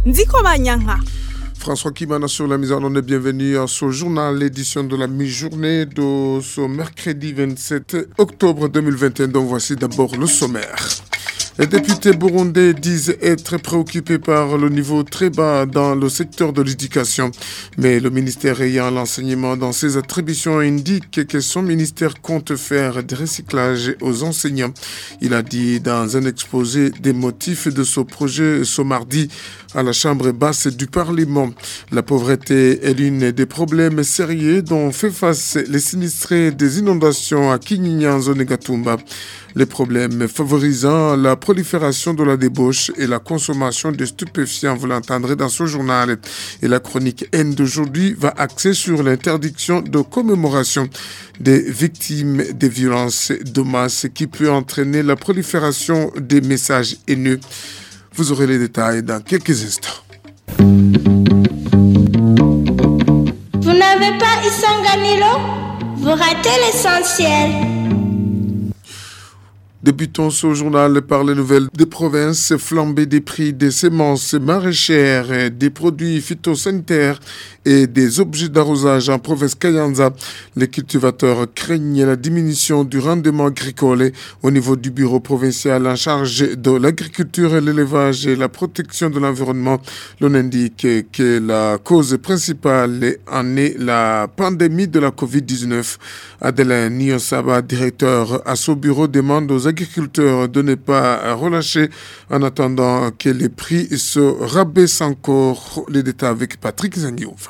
Ndiko Manyanga. François Kimana sur la mise en onde, bienvenue à ce journal, l'édition de la mi-journée de ce mercredi 27 octobre 2021. Donc voici d'abord le sommaire. Les députés burundais disent être préoccupés par le niveau très bas dans le secteur de l'éducation. Mais le ministère ayant l'enseignement dans ses attributions indique que son ministère compte faire des recyclages aux enseignants. Il a dit dans un exposé des motifs de ce projet ce mardi à la Chambre basse du Parlement. La pauvreté est l'une des problèmes sérieux dont fait face les sinistrés des inondations à Kinyinya, zone Gatumba. Les problèmes favorisant la prolifération de la débauche et la consommation de stupéfiants, vous l'entendrez dans ce journal. Et la chronique N d'aujourd'hui va axer sur l'interdiction de commémoration des victimes des violences de masse qui peut entraîner la prolifération des messages haineux. Vous aurez les détails dans quelques instants. Vous n'avez pas Isanganilo? Vous ratez l'essentiel. Débutons ce journal par les nouvelles des provinces. Flambée des prix des semences maraîchères, des produits phytosanitaires et des objets d'arrosage en province Kayanza. Les cultivateurs craignent la diminution du rendement agricole. Au niveau du bureau provincial en charge de l'agriculture, l'élevage et la protection de l'environnement, l'on indique que la cause principale en est la pandémie de la Covid-19. Adelin Niosaba, directeur à ce bureau, demande aux agriculteurs de ne pas relâcher en attendant que les prix se rabaissent encore. Les détails avec Patrick Zangiouva.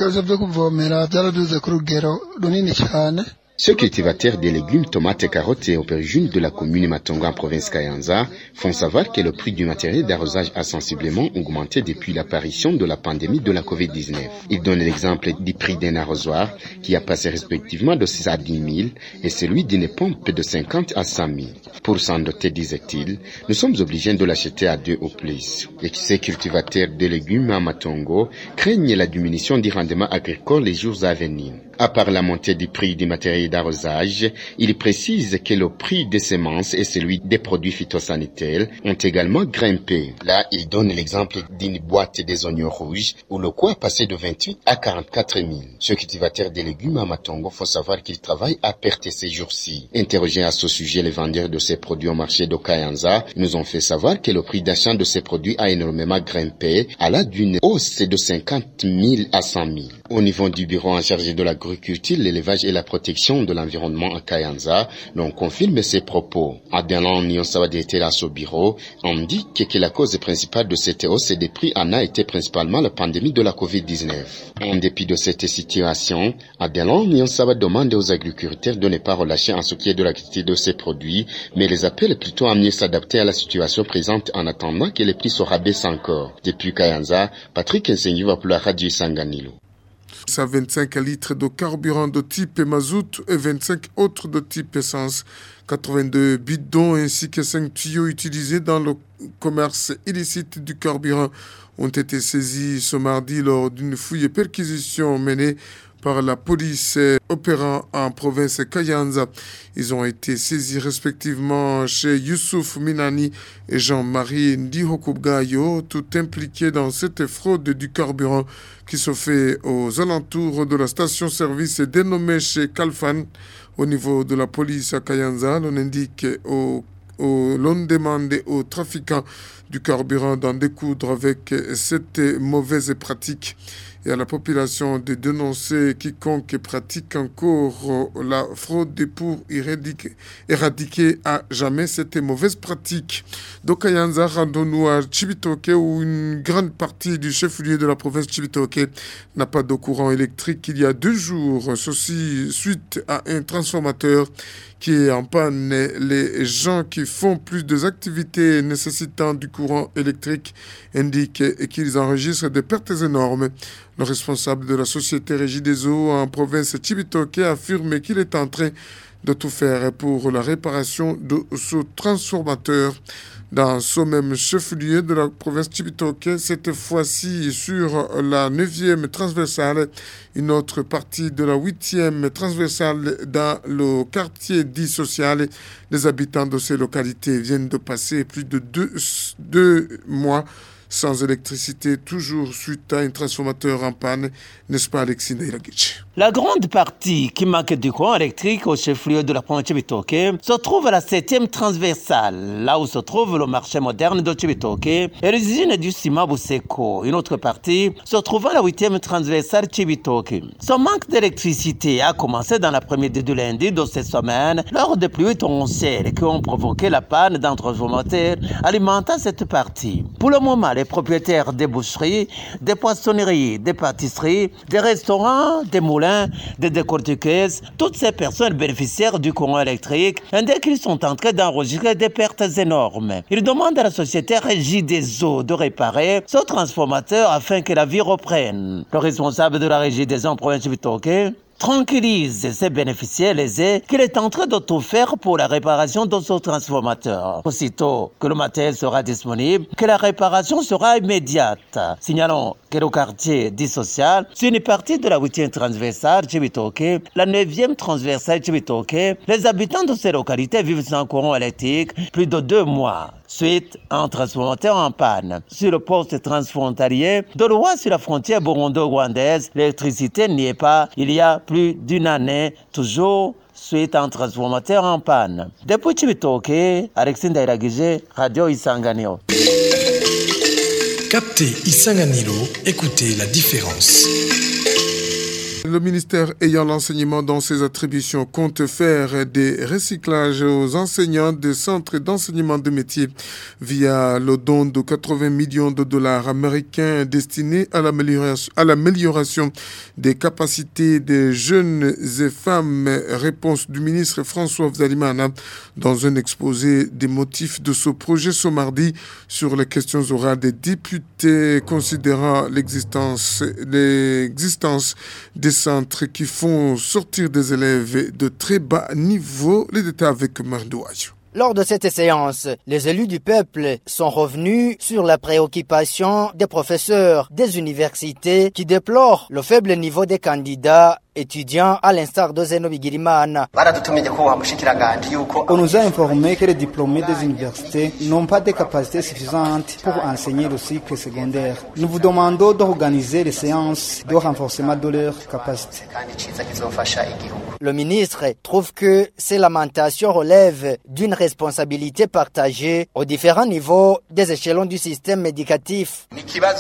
Ceux cultivateurs des légumes, tomates, carottes et aubergines de la commune Matonga en province Kayanza font savoir que le prix du matériel d'arrosage a sensiblement augmenté depuis l'apparition de la pandémie de la Covid-19. Ils donnent l'exemple du prix d'un arrosoir qui a passé respectivement de 6 à 10 000 et celui d'une pompe de 50 à 100 000. Pour s'en doter, disait-il, nous sommes obligés de l'acheter à 2 au plus. Et ces cultivateurs de légumes à Matongo craignent la diminution du rendement agricole les jours à venir. À part la montée du prix du matériel d'arrosage, il précise que le prix des semences et celui des produits phytosanitaires ont également grimpé. Là, il donne l'exemple d'une boîte des oignons rouges où le coût est passé de 28 à 44 000. Ce cultivateur de légumes à Matongo, faut savoir qu'il travaille à perte ces jours-ci. Interrogés à ce sujet, les vendeurs de ces produits au marché de Kayanza nous ont fait savoir que le prix d'achat de ces produits a énormément grimpé à la d'une hausse de 50 000 à 100 000. Au niveau du bureau en charge de l'agriculture, l'élevage et la protection de l'environnement à Kayanza, l'on confirme ces propos. Adelan Niosaba était à ce bureau, indique que la cause principale de cette hausse des prix en a été principalement la pandémie de la Covid-19. En dépit de cette situation, Adelan Niosaba demande aux agriculteurs de ne pas relâcher en ce qui est de la qualité de ces produits, mais les appelle plutôt à mieux s'adapter à la situation présente en attendant que les prix se rabaissent encore. Depuis Kayanza, Patrick Nsengiva pour la radio Sanganilo. 25 litres de carburant de type mazout et 25 autres de type essence. 82 bidons ainsi que 5 tuyaux utilisés dans le commerce illicite du carburant ont été saisis ce mardi lors d'une fouille et perquisition menée par la police opérant en province Kayanza. Ils ont été saisis respectivement chez Youssouf Minani et Jean-Marie Ndihokubgayo, tout impliqués dans cette fraude du carburant qui se fait aux alentours de la station-service dénommée chez Kalfan. Au niveau de la police à Kayanza, l'on indique l'on demande aux trafiquants du carburant d'en découdre avec cette mauvaise pratique et à la population de dénoncer quiconque pratique encore la fraude pour éradiquer à jamais cette mauvaise pratique. Donc Kayanza, rendons-nous à Chibitoke où une grande partie du chef-lieu de la province Chibitoke n'a pas de courant électrique il y a 2 jours. Ceci suite à un transformateur qui est en panne. Les gens qui font plus d'activités nécessitant du courant électrique indiquent qu'ils enregistrent des pertes énormes. Le responsable de la société Régie des eaux en province Chibitoke affirme qu'il est en train de tout faire pour la réparation de ce transformateur. Dans ce même chef-lieu de la province Chibitoke, cette fois-ci sur la 9e transversale, une autre partie de la 8e transversale dans le quartier dit social. Les habitants de ces localités viennent de passer plus de deux mois sans électricité, toujours suite à un transformateur en panne, n'est-ce pas Alexis Ndairagich? La grande partie qui manque du courant électrique au chef-lieu de la province de Chibitoke se trouve à la 7e transversale, là où se trouve le marché moderne de Chibitoke et l'usine du ciment Buseko. Une autre partie se trouve à la 8e transversale Chibitoke. Ce manque d'électricité a commencé dans l'après-midi du lundi de cette semaine lors des pluies torrentielles qui ont provoqué la panne d'un transformateur alimentant cette partie. Pour le moment, les propriétaires des boucheries, des poissonneries, des pâtisseries, des restaurants, des moulins, des décortiqueuses, toutes ces personnes bénéficiaires du courant électrique indiquent qu'ils sont en train d'enregistrer des pertes énormes. Ils demandent à la société Régie des eaux de réparer ce transformateur afin que la vie reprenne. Le responsable de la Régie des eaux en province de Chibitoke tranquillise ses bénéficiaires lésés qu'il est en train de tout faire pour la réparation de ce transformateur. Aussitôt que le matériel sera disponible, que la réparation sera immédiate. Signalons que le quartier dit social, c'est une partie de la 8e transversale Chibitoke, la 9e transversale Chibitoke. Les habitants de ces localités vivent sans courant électrique plus de 2 mois. Suite à un transformateur en panne. Sur le poste transfrontalier de Loa sur la frontière burundo-rwandaise, l'électricité n'y est pas. Il y a plus d'une année, toujours suite à un transformateur en panne. Depuis Chibitoke, Alexis Ndairagije, Radio Isanganiro. Captez Isanganiro, écoutez la différence. Le ministère ayant l'enseignement dans ses attributions compte faire des recyclages aux enseignants des centres d'enseignement de métiers via le don de 80 millions de dollars américains destinés à l'amélioration des capacités des jeunes et femmes. Réponse du ministre François Vzalimana dans un exposé des motifs de ce projet ce mardi sur les questions orales des députés considérant l'existence des centres qui font sortir des élèves de très bas niveau. Les détails avec Mardouaï. Lors de cette séance, les élus du peuple sont revenus sur la préoccupation des professeurs des universités qui déplorent le faible niveau des candidats étudiants à l'instar de Zeno Bigirimana. On nous a informé que les diplômés des universités n'ont pas de capacités suffisantes pour enseigner le cycle secondaire. Nous vous demandons d'organiser les séances de renforcement de leurs capacités. Le ministre trouve que ces lamentations relèvent d'une responsabilité partagée aux différents niveaux des échelons du système éducatif.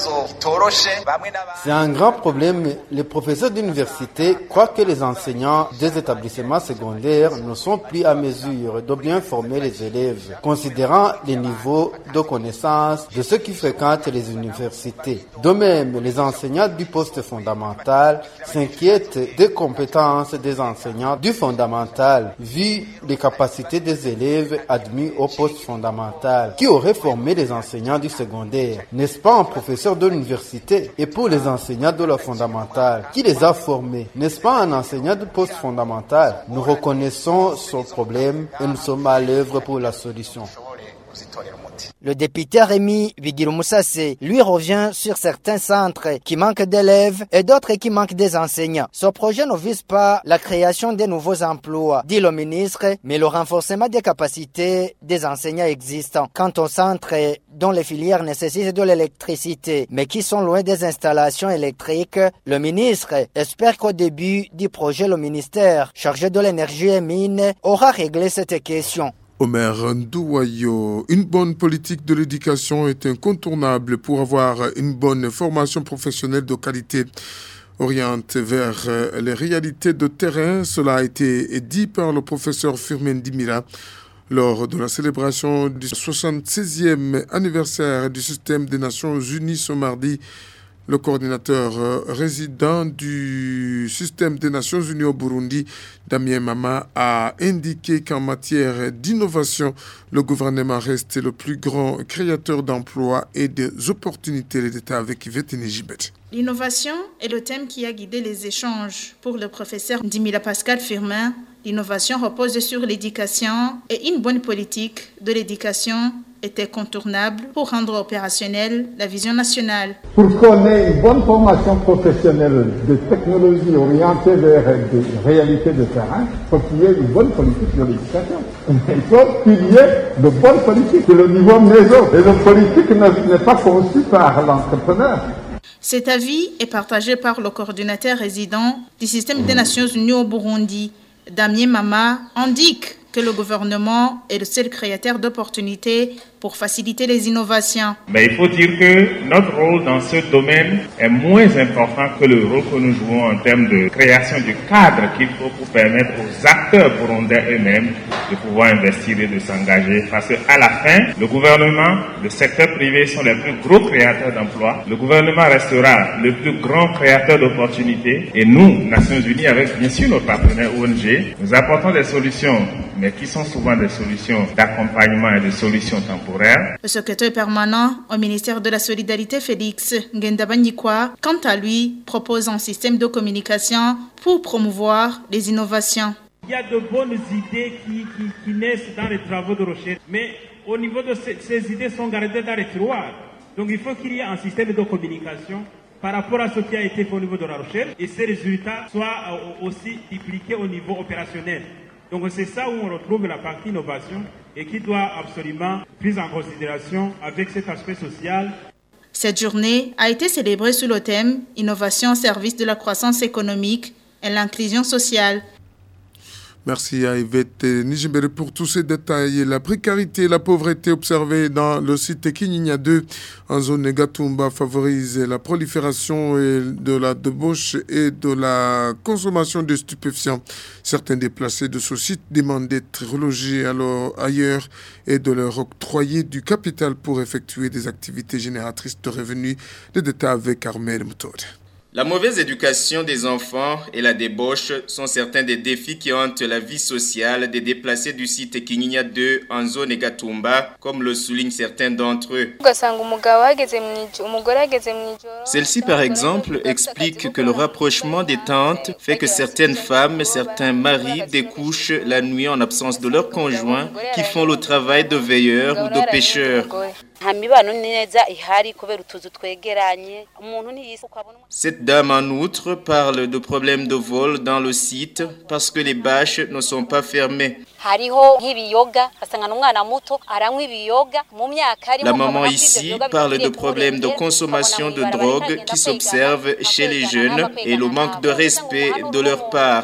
C'est un grand problème. Les professeurs d'université croient que les enseignants des établissements secondaires ne sont plus à mesure de bien former les élèves, considérant les niveaux de connaissance de ceux qui fréquentent les universités. De même, les enseignants du poste fondamental s'inquiètent des compétences des enseignants du fondamental, vu les capacités des élèves admis au poste fondamental, qui auraient formé les enseignants du secondaire. N'est-ce pas un professeur de l'université? Et pour les enseignants de la fondamentale, qui les a formés? N'est-ce pas un enseignant du poste fondamental? Nous reconnaissons ce problème et nous sommes à l'œuvre pour la solution. Le député Rémi Bigirumussase lui revient sur certains centres qui manquent d'élèves et d'autres qui manquent des enseignants. Ce projet ne vise pas la création de nouveaux emplois, dit le ministre, mais le renforcement des capacités des enseignants existants. Quant aux centres dont les filières nécessitent de l'électricité, mais qui sont loin des installations électriques, le ministre espère qu'au début du projet, le ministère chargé de l'énergie et mines aura réglé cette question. Omer Ndouayo, une bonne politique de l'éducation est incontournable pour avoir une bonne formation professionnelle de qualité orientée vers les réalités de terrain. Cela a été dit par le professeur Firmin Dimira lors de la célébration du 76e anniversaire du système des Nations Unies ce mardi. Le coordinateur résident du système des Nations Unies au Burundi, Damien Mama, a indiqué qu'en matière d'innovation, le gouvernement reste le plus grand créateur d'emplois et des opportunités. Les détails avec Yvette Nejibet. L'innovation est le thème qui a guidé les échanges. Pour le professeur Dimila Pascal Firmin, l'innovation repose sur l'éducation et une bonne politique de l'éducation est incontournable pour rendre opérationnelle la vision nationale. Pour qu'on ait une bonne formation professionnelle de technologie orientée vers des réalités de terrain, il faut qu'il y ait une bonne politique de l'éducation. Il faut qu'il y ait de bonnes politiques. C'est le niveau maison. Et la politique n'est pas conçue par l'entrepreneur. Cet avis est partagé par le coordinateur résident du système des Nations Unies au Burundi, Damien Mama, indique que le gouvernement est le seul créateur d'opportunités pour faciliter les innovations. Mais il faut dire que notre rôle dans ce domaine est moins important que le rôle que nous jouons en termes de création du cadre qu'il faut pour permettre aux acteurs burundais eux-mêmes de pouvoir investir et de s'engager. Parce qu'à la fin, le gouvernement, le secteur privé sont les plus gros créateurs d'emplois. Le gouvernement restera le plus grand créateur d'opportunités. Et nous, Nations Unies, avec bien sûr nos partenaires ONG, nous apportons des solutions, mais qui sont souvent des solutions d'accompagnement et des solutions temporaires. Le secrétaire permanent au ministère de la Solidarité, Félix Ngendabanyikwa, quant à lui, propose un système de communication pour promouvoir les innovations. Il y a de bonnes idées qui naissent dans les travaux de recherche, mais au niveau de ces idées sont gardées dans les tiroirs. Donc il faut qu'il y ait un système de communication par rapport à ce qui a été fait au niveau de la recherche et ces résultats soient aussi dupliqués au niveau opérationnel. Donc c'est ça où on retrouve la partie innovation et qui doit absolument prise en considération avec cet aspect social. Cette journée a été célébrée sous le thème « Innovation au service de la croissance économique et l'inclusion sociale ». Merci à Yvette Nijibere pour tous ces détails. La précarité et la pauvreté observées dans le site Kinyinya 2 en zone Gatumba favorisent la prolifération de la débauche et de la consommation de stupéfiants. Certains déplacés de ce site demandent d'être relogés ailleurs et de leur octroyer du capital pour effectuer des activités génératrices de revenus. Les détails avec Armel Moutode. La mauvaise éducation des enfants et la débauche sont certains des défis qui hantent la vie sociale des déplacés du site Kinyinya 2 en zone Gatumba, comme le soulignent certains d'entre eux. Celle-ci, par exemple, explique que le rapprochement des tantes fait que certaines femmes, certains maris découchent la nuit en absence de leurs conjoints qui font le travail de veilleurs ou de pêcheurs. Cette dame en outre parle de problèmes de vol dans le site parce que les bâches ne sont pas fermées. La maman ici parle de problèmes de consommation de drogue qui s'observent chez les jeunes et le manque de respect de leur part.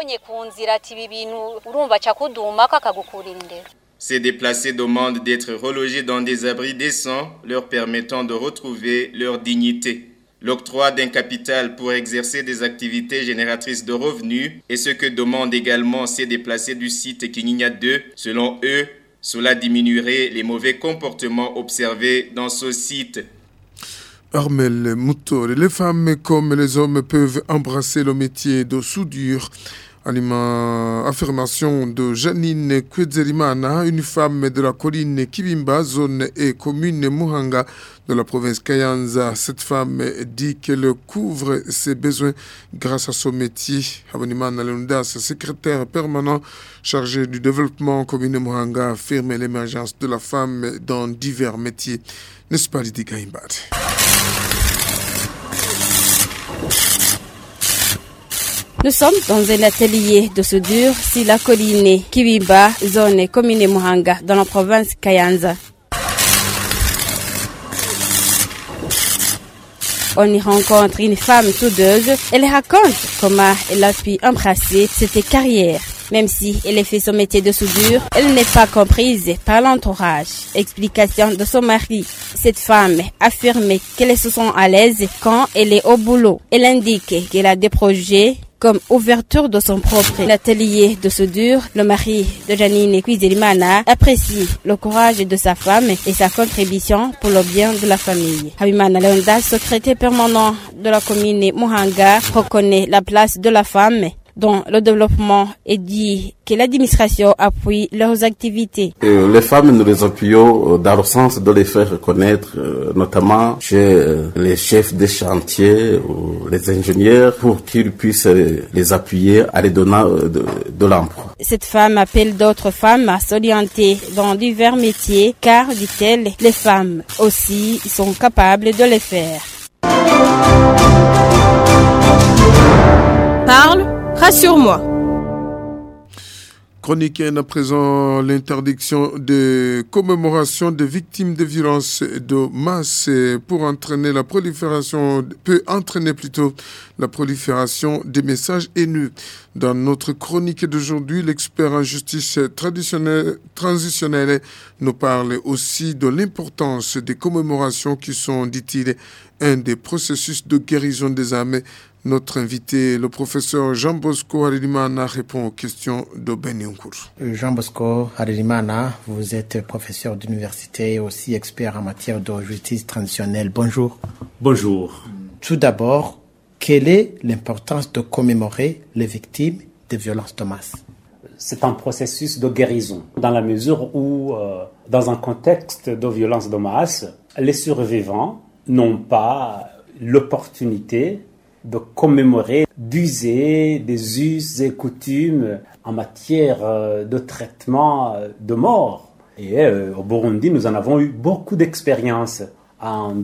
Ces déplacés demandent d'être relogés dans des abris décents, leur permettant de retrouver leur dignité. L'octroi d'un capital pour exercer des activités génératrices de revenus est ce que demandent également ces déplacés du site Kinyinya 2. Selon eux, cela diminuerait les mauvais comportements observés dans ce site. Armel Moutor, les femmes comme les hommes peuvent embrasser le métier de soudure. Affirmation de Janine Kwedzerimana, une femme de la colline Kibimba, zone et commune Muhanga de la province Kayanza. Cette femme dit qu'elle couvre ses besoins grâce à son métier. Abonimana Lundas, secrétaire permanent chargé du développement commune Muhanga, affirme l'émergence de la femme dans divers métiers. N'est-ce pas, Lydie Gaïmbad? Nous sommes dans un atelier de soudure sur la colline Kibimba, zone commune Muhanga, dans la province Kayanza. On y rencontre une femme soudeuse. Elle raconte comment elle a pu embrasser cette carrière. Même si elle fait son métier de soudure, elle n'est pas comprise par l'entourage. Explication de son mari. Cette femme affirme qu'elle se sent à l'aise quand elle est au boulot. Elle indique qu'elle a des projets comme ouverture de son propre atelier de soudure. Le mari de Janine Kwedzerimana apprécie le courage de sa femme et sa contribution pour le bien de la famille. Habimana Leonda, secrétaire permanent de la commune Muhanga, reconnaît la place de la femme dont le développement et dit que l'administration appuie leurs activités. Les femmes, nous les appuyons dans le sens de les faire reconnaître, notamment chez les chefs des chantiers ou les ingénieurs, pour qu'ils puissent les appuyer à les donner de l'emploi. Cette femme appelle d'autres femmes à s'orienter dans divers métiers, car, dit-elle, les femmes aussi sont capables de les faire. Parle, rassure-moi. Chronique à présent l'interdiction de commémoration des victimes de violences de masse peut entraîner la prolifération des messages haineux. Dans notre chronique d'aujourd'hui, l'expert en justice transitionnelle nous parle aussi de l'importance des commémorations qui sont, dit-il, un des processus de guérison des âmes. Notre invité, le professeur Jean Bosco Harelimana, répond aux questions de Ben Yoncourt. Jean Bosco Harelimana, vous êtes professeur d'université et aussi expert en matière de justice transitionnelle. Bonjour. Bonjour. Tout d'abord, quelle est l'importance de commémorer les victimes des violences de masse? C'est un processus de guérison, dans la mesure où, dans un contexte de violence de masse, les survivants n'ont pas l'opportunité de commémorer, d'user des us et coutumes en matière de traitement de mort. Et au Burundi, nous en avons eu beaucoup d'expériences. En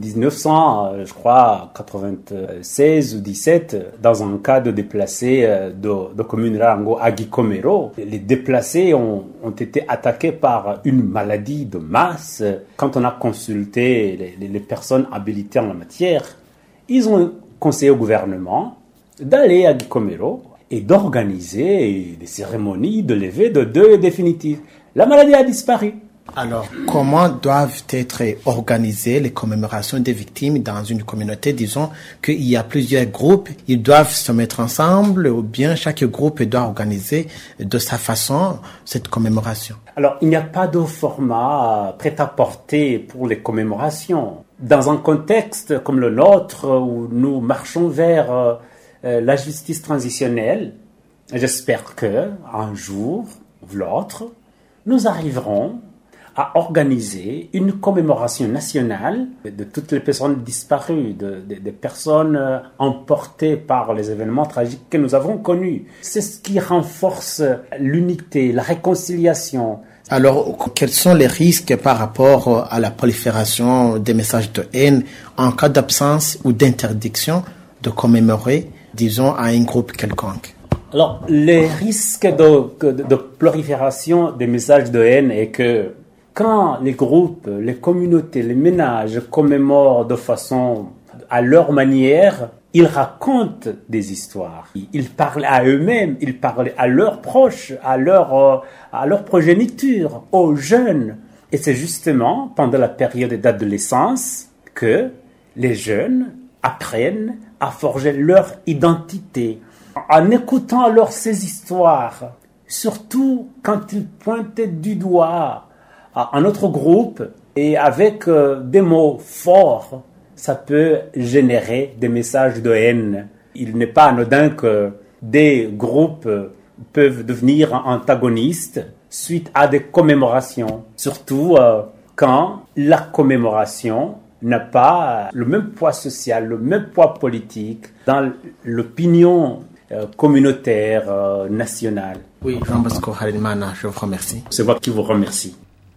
1996 ou 17, dans un cas de déplacés de commune Rango à Gikomero, les déplacés ont été attaqués par une maladie de masse. Quand on a consulté les personnes habilitées en la matière, ils ont conseillé au gouvernement d'aller à Gikomero et d'organiser des cérémonies de levée de deuil définitif. La maladie a disparu. Alors, comment doivent être organisées les commémorations des victimes dans une communauté? Disons qu'il y a plusieurs groupes, ils doivent se mettre ensemble ou bien chaque groupe doit organiser de sa façon cette commémoration. Alors, il n'y a pas de format prêt-à-porter pour les commémorations. Dans un contexte comme le nôtre où nous marchons vers la justice transitionnelle, j'espère qu'un jour ou l'autre, nous arriverons à organiser une commémoration nationale de toutes les personnes disparues, des personnes emportées par les événements tragiques que nous avons connus. C'est ce qui renforce l'unité, la réconciliation. Alors, quels sont les risques par rapport à la prolifération des messages de haine en cas d'absence ou d'interdiction de commémorer, disons, à un groupe quelconque? Alors, les risques de prolifération des messages de haine est que quand les groupes, les communautés, les ménages commémorent de façon à leur manière, ils racontent des histoires. Ils parlent à eux-mêmes, ils parlent à leurs proches, à leur progéniture, aux jeunes. Et c'est justement pendant la période d'adolescence que les jeunes apprennent à forger leur identité. En écoutant alors ces histoires, surtout quand ils pointaient du doigt un autre groupe et avec des mots forts, ça peut générer des messages de haine. Il n'est pas anodin que des groupes peuvent devenir antagonistes suite à des commémorations, surtout quand la commémoration n'a pas le même poids social, le même poids politique dans l'opinion communautaire, nationale. Oui, Jean Bosco Harelimana, je vous remercie. C'est moi qui vous remercie.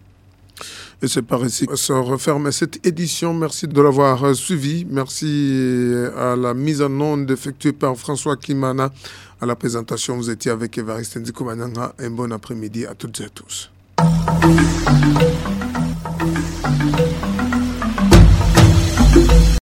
Et c'est par ici que se referme cette édition. Merci de l'avoir suivi. Merci à la mise en onde effectuée par François Kimana. À la présentation, vous étiez avec Évariste Ndikomananga. Un bon après-midi à toutes et à tous.